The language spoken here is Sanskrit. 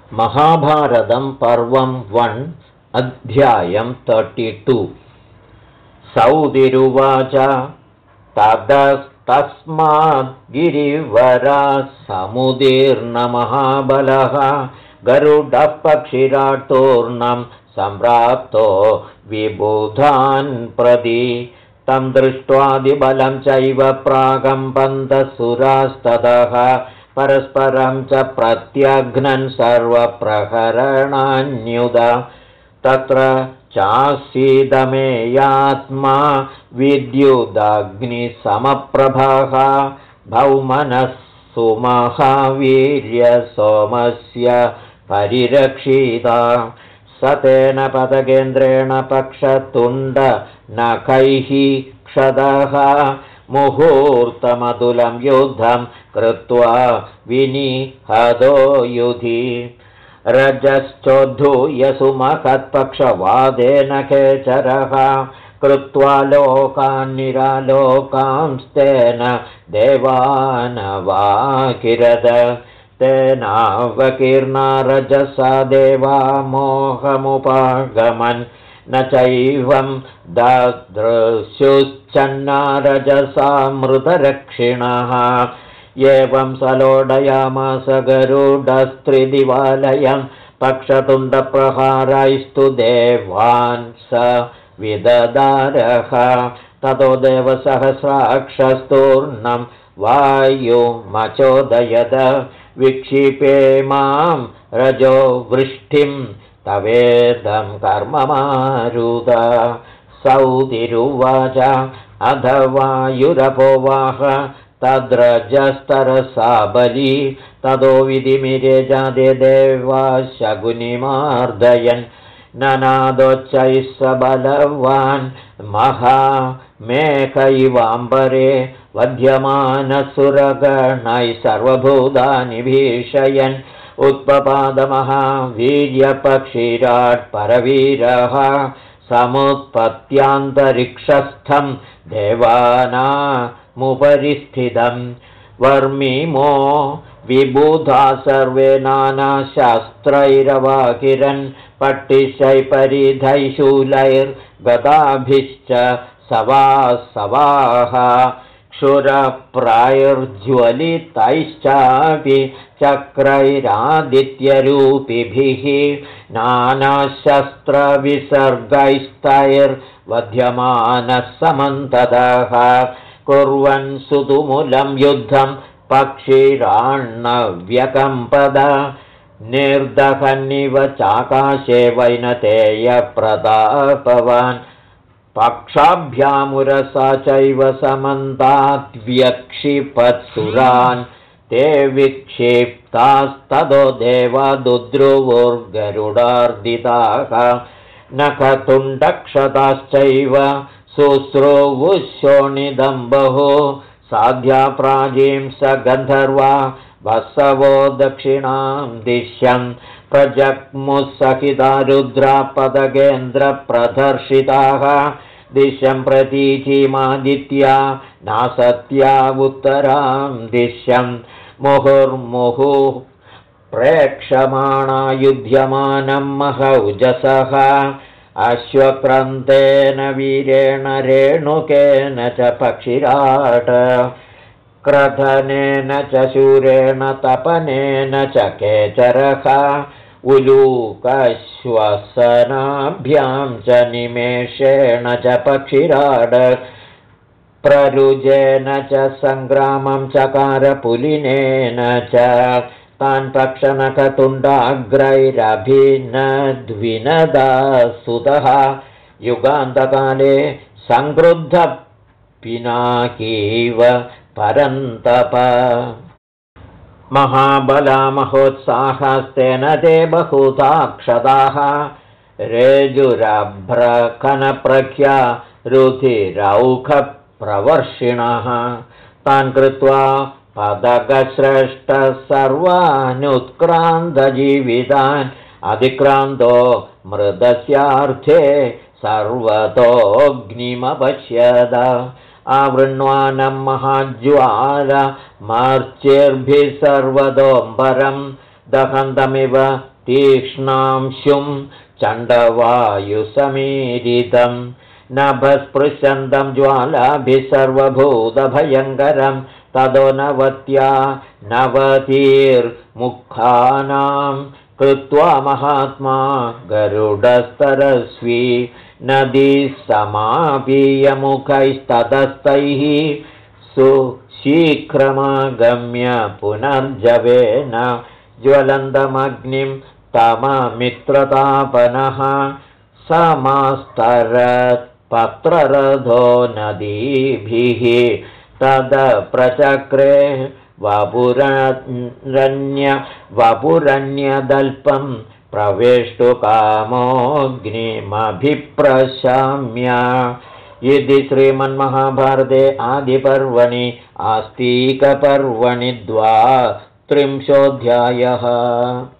महाभारतं पर्वं 1 अध्यायं 32। सौतिरुवाच ततस्तस्माद् गिरिवराः समुदीर्णमहाबलः गरुडः पक्षिराट्तूर्णं सम्प्राप्तो विबुधान् प्रति तं दृष्ट्वादिबलं चैव प्राकम्पन्तसुरास्ततः परस्परं च प्रत्यघ्नन् सर्वप्रहरणान्युद तत्र चासीदमेयात्मा विद्युदग्निसमप्रभः भौमनः सुमहावीर्यसोमस्य परिरक्षिता स तेन पदकेन्द्रेण पक्षतुण्डनखैः क्षतः मुहूर्तमतुलं युद्धं कृत्वा विनिहतो युधि रजश्चोद्धूय सुमहत्पक्षवादेन खेचरः कृत्वा लोकान् निरालोकांस्तेन देवानवाकिरद तेनावकीर्णा रजसा देवा मोहमुपागमन् न चैवं ददृशुश्चन्ना रजसा मृतरक्षिणः एवं सलोडयामास गरुडस्त्रिदिवालयं पक्षतुण्डप्रहारैस्तु देवान् स विददारः ततो देवसहस्राक्षस्तूर्णं वायुमचोदयद विक्षिपे मां रजो वृष्टिं तवेदं कर्ममारुद सौतिरुवाच अध वायुरपोवाह तद्रजस्तरसा बली ततो विधिमिरे जादे देवा शकुनिमार्दयन् ननादोच्चैः स बलवान् महामेघैवाम्बरे वध्यमानसुरगणैः सर्वभूतानि भीषयन् उत्पपादमहावीर्यपक्षिराट् परवीरः समुत्पत्यान्तरिक्षस्थं देवानामुपरि स्थितं वर्मिमो विबुधा सर्वे नानाशास्त्रैरवाकिरन् पट्टिशैपरिधैः शूलैर्गदाभिश्च सवाः क्षुरप्रायुर्ज्वलितैश्चापि चक्रैरादित्यरूपिभिः नानाशस्त्रविसर्गैस्तैर्वध्यमानः समन्ततः कुर्वन् सुतुमुलं युद्धं पक्षिराण्णव्यकम्पद निर्दहन्निव चाकाशे वैनतेयप्रतापवान् पक्षाभ्यामुरसा चैव समन्ताद्व्यक्षिपत्सुरान् ते विक्षिप्तास्ततो देवा दुद्रुवुर्गरुडार्दिताः नखतुण्डक्षताश्चैव शुश्रूवुशोणिदम्बहो साध्या प्राजीं स गन्धर्वा वसवो दक्षिणां दिश्यं प्रजग्मुस्सहिता रुद्रा पदगेन्द्रप्रदर्शिताः दिशं प्रतीचीमादित्या नासत्या उत्तरां दिश्यं मुहुर्मुहुः प्रेक्षमाणा युध्यमानं महौजसः अश्वक्रन्तेन वीरेण रेणुकेन च पक्षिराट क्रथनेन च शूरेण तपनेन च केचरः उलूकश्वसनाभ्यां च निमेषेण च पक्षिराड प्ररुजेन च सङ्ग्रामं चकारपुलिनेन च तान् पक्षनखतुण्डाग्रैरभिनद्विनदासुतः युगान्तकाले सङ्क्रुद्धः पिनाकीव परन्तप महाबला महोत्साहस्तेन ते बहुधा क्षताः रेजुरभ्रकनप्रख्या रुधिरौखप्रवर्षिणः तान् कृत्वा पदकश्रेष्ठः सर्वानुत्क्रान्तजीवितान् अधिक्रान्तो मृदस्यार्थे सर्वतोऽग्निमपश्यद आवृण्वानं महाज्वालमर्चिर्भिः सर्वतोऽम्बरं दहन्तमिव तीक्ष्णांशुं चण्डवायुसमीरितं नभस्पृशन्तं ज्वालाभिः सर्वभूतभयङ्करं ततो नवत्या नवतिर्मुखानां कृत्वा महात्मा गरुडस्तरस्वी नदीसमापीयमुखैस्ततस्तैः सुशीघ्रमागम्य पुनर्जवेन ज्वलन्तमग्निं तममित्रतापनः समास्तरत्पत्ररथो नदीभिः तदप्रचक्रे वपुरन्यदल्पं प्रवेष्टुकामोऽग्निमभिप्रशाम्य। इति श्रीमन्महाभारते आदिपर्वणि आस्तिकपर्वणि 32 अध्यायः।